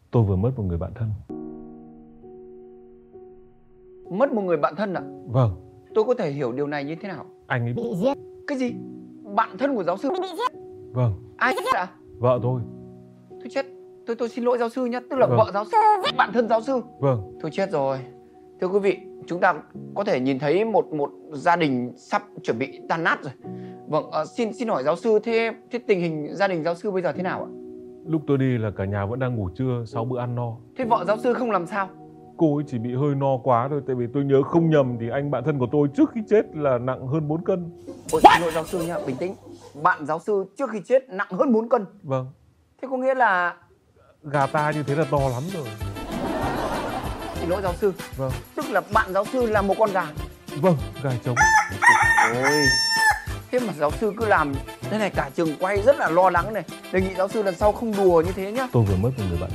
Tôi vừa mất một người bạn thân. Mất một người bạn thân à? Vâng. Tôi có thể hiểu điều này như thế nào? Anh ấy Bị giết. Cái gì? Bạn thân của giáo sư Bị giết. Vâng. ai giết à? Vợ tôi. Tôi chết. Tôi xin lỗi giáo sư nhé. Tức là Vâng. vợ giáo sư giết bạn thân giáo sư. Vâng. Tôi chết rồi. Thưa quý vị, chúng ta có thể nhìn thấy một gia đình sắp chuẩn bị tan nát rồi. Vâng, xin hỏi giáo sư, thế tình hình gia đình giáo sư bây giờ thế nào ạ? Lúc tôi đi là cả nhà vẫn đang ngủ trưa sau bữa ăn no. Thế vợ giáo sư không làm sao? Cô ấy chỉ bị hơi no quá thôi. Tại vì tôi nhớ không nhầm thì anh bạn thân của tôi trước khi chết là nặng hơn 4 cân. Ôi, xin lỗi giáo sư nha, bình tĩnh. Bạn giáo sư trước khi chết nặng hơn 4 cân. Vâng. Thế có nghĩa là... Gà ta như thế là to lắm rồi. Xin lỗi giáo sư. Vâng. Tức là bạn giáo sư là một con gà. Vâng, gà trống. Ôi, thế mà giáo sư cứ làm thế này cả trường quay rất là lo lắng này. Đề nghị giáo sư lần sau không đùa như thế nhá. Tôi vừa mất một người bạn